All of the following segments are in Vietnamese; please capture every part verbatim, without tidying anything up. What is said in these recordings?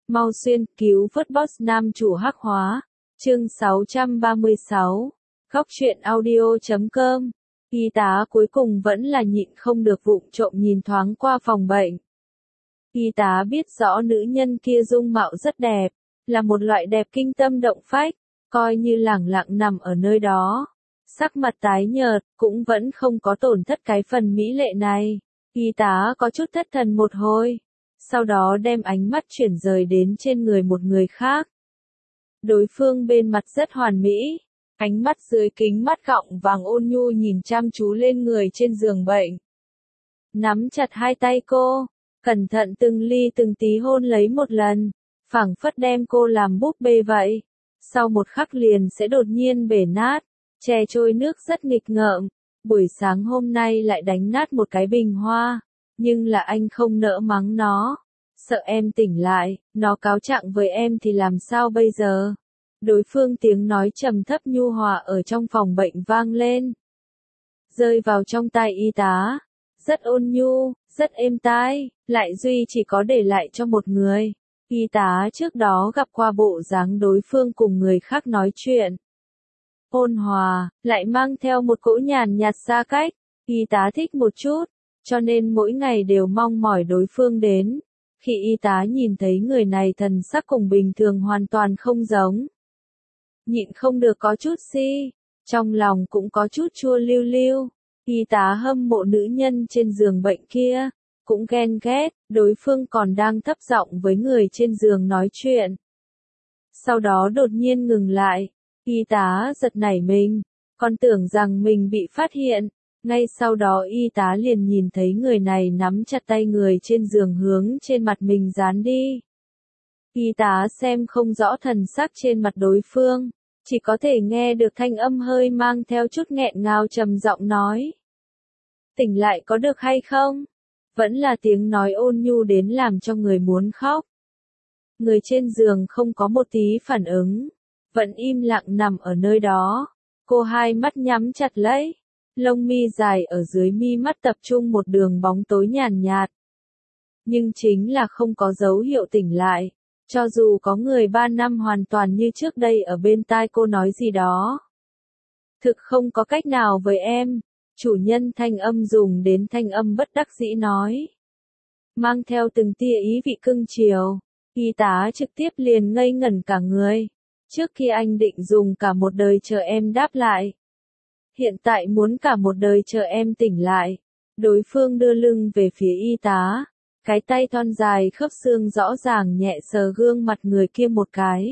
Mau xuyên cứu vớt boss nam chủ hắc hóa. Chương sáu trăm ba mươi sáu. Góc truyện audio chấm com. Y tá cuối cùng vẫn là nhịn không được vụng trộm nhìn thoáng qua phòng bệnh. Y tá biết rõ nữ nhân kia dung mạo rất đẹp, là một loại đẹp kinh tâm động phách, coi như lẳng lặng nằm ở nơi đó. Sắc mặt tái nhợt, cũng vẫn không có tổn thất cái phần mỹ lệ này. Y tá có chút thất thần một hồi, sau đó đem ánh mắt chuyển rời đến trên người một người khác. Đối phương bên mặt rất hoàn mỹ, ánh mắt dưới kính mắt gọng vàng ôn nhu nhìn chăm chú lên người trên giường bệnh. Nắm chặt hai tay cô, cẩn thận từng ly từng tí hôn lấy một lần, phảng phất đem cô làm búp bê vậy. Sau một khắc liền sẽ đột nhiên bể nát, chè trôi nước rất nghịch ngợm. Buổi sáng hôm nay lại đánh nát một cái bình hoa, nhưng là anh không nỡ mắng nó. Sợ em tỉnh lại, nó cáo trạng với em thì làm sao bây giờ? Đối phương tiếng nói trầm thấp nhu hòa ở trong phòng bệnh vang lên, rơi vào trong tai y tá. Rất ôn nhu, rất êm tai, lại duy chỉ có để lại cho một người. Y tá trước đó gặp qua bộ dáng đối phương cùng người khác nói chuyện. Ôn hòa, lại mang theo một cỗ nhàn nhạt xa cách. Y tá thích một chút, cho nên mỗi ngày đều mong mỏi đối phương đến. Khi y tá nhìn thấy người này thần sắc cùng bình thường hoàn toàn không giống, nhịn không được có chút si, trong lòng cũng có chút chua lưu lưu. Y tá hâm mộ nữ nhân trên giường bệnh kia, cũng ghen ghét, đối phương còn đang thấp giọng với người trên giường nói chuyện. Sau đó đột nhiên ngừng lại, y tá giật nảy mình, còn tưởng rằng mình bị phát hiện. Ngay sau đó y tá liền nhìn thấy người này nắm chặt tay người trên giường hướng trên mặt mình dán đi. Y tá xem không rõ thần sắc trên mặt đối phương, chỉ có thể nghe được thanh âm hơi mang theo chút nghẹn ngào trầm giọng nói. Tỉnh lại có được hay không? Vẫn là tiếng nói ôn nhu đến làm cho người muốn khóc. Người trên giường không có một tí phản ứng, vẫn im lặng nằm ở nơi đó. Cô hai mắt nhắm chặt lấy, lông mi dài ở dưới mi mắt tập trung một đường bóng tối nhàn nhạt. Nhưng chính là không có dấu hiệu tỉnh lại, cho dù có người ba năm hoàn toàn như trước đây ở bên tai cô nói gì đó. Thực không có cách nào với em, chủ nhân thanh âm dùng đến thanh âm bất đắc dĩ nói. Mang theo từng tia ý vị cưng chiều, y tá trực tiếp liền ngây ngẩn cả người. Trước khi anh định dùng cả một đời chờ em đáp lại, hiện tại muốn cả một đời chờ em tỉnh lại. Đối phương đưa lưng về phía y tá, cái tay thon dài khớp xương rõ ràng nhẹ sờ gương mặt người kia một cái.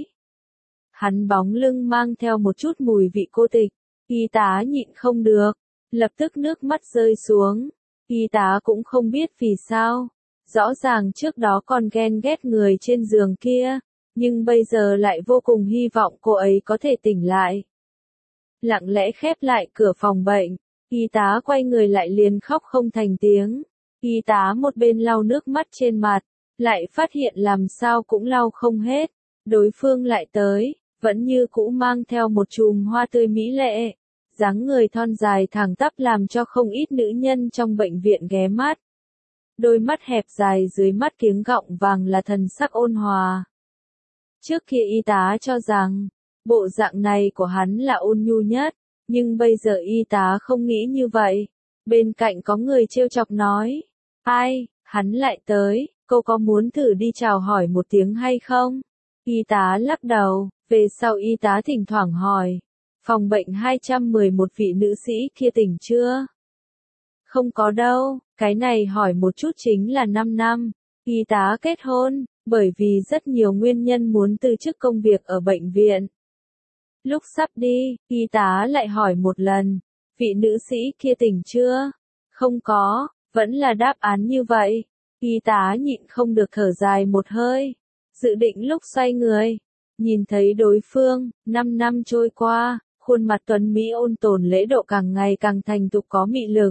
Hắn bóng lưng mang theo một chút mùi vị cô tịch, y tá nhịn không được, lập tức nước mắt rơi xuống. Y tá cũng không biết vì sao, rõ ràng trước đó còn ghen ghét người trên giường kia, nhưng bây giờ lại vô cùng hy vọng cô ấy có thể tỉnh lại. Lặng lẽ khép lại cửa phòng bệnh, y tá quay người lại liền khóc không thành tiếng. Y tá một bên lau nước mắt trên mặt, lại phát hiện làm sao cũng lau không hết. Đối phương lại tới, vẫn như cũ mang theo một chùm hoa tươi mỹ lệ. Dáng người thon dài thẳng tắp làm cho không ít nữ nhân trong bệnh viện ghé mắt. Đôi mắt hẹp dài dưới mắt kiếng gọng vàng là thần sắc ôn hòa. Trước kia y tá cho rằng, bộ dạng này của hắn là ôn nhu nhất, nhưng bây giờ y tá không nghĩ như vậy. Bên cạnh có người trêu chọc nói, ai, hắn lại tới, cô có muốn thử đi chào hỏi một tiếng hay không? Y tá lắc đầu, về sau y tá thỉnh thoảng hỏi, phòng bệnh hai trăm mười một vị nữ sĩ kia tỉnh chưa? Không có đâu, cái này hỏi một chút chính là năm năm, y tá kết hôn, bởi vì rất nhiều nguyên nhân muốn từ chức công việc ở bệnh viện. Lúc sắp đi, y tá lại hỏi một lần, vị nữ sĩ kia tỉnh chưa? Không có, vẫn là đáp án như vậy. Y tá nhịn không được thở dài một hơi, dự định lúc xoay người, nhìn thấy đối phương. Năm năm trôi qua, khuôn mặt tuấn mỹ ôn tồn lễ độ càng ngày càng thành thục có mị lực.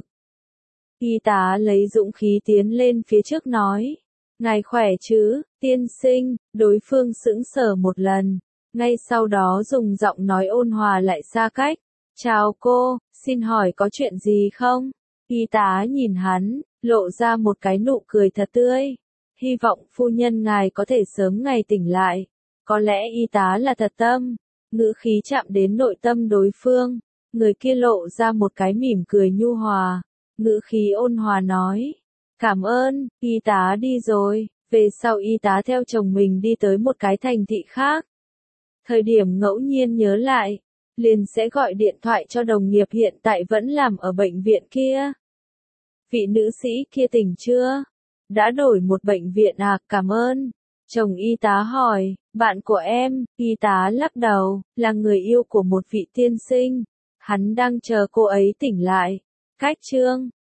Y tá lấy dũng khí tiến lên phía trước nói, ngài khỏe chứ, tiên sinh? Đối phương sững sờ một lần, ngay sau đó dùng giọng nói ôn hòa lại xa cách, chào cô, xin hỏi có chuyện gì không? Y tá nhìn hắn, lộ ra một cái nụ cười thật tươi. hy vọng phu nhân ngài có thể sớm ngày tỉnh lại. Có lẽ y tá là thật tâm, ngữ khí chạm đến nội tâm đối phương, người kia lộ ra một cái mỉm cười nhu hòa, ngữ khí ôn hòa nói, cảm ơn, y tá đi rồi, về sau y tá theo chồng mình đi tới một cái thành thị khác. Thời điểm ngẫu nhiên nhớ lại, liền sẽ gọi điện thoại cho đồng nghiệp hiện tại vẫn làm ở bệnh viện kia. Vị nữ sĩ kia tỉnh chưa? Đã đổi một bệnh viện à, cảm ơn. Chồng y tá hỏi, bạn của em, y tá lắc đầu, là người yêu của một vị tiên sinh. Hắn đang chờ cô ấy tỉnh lại. Cách chương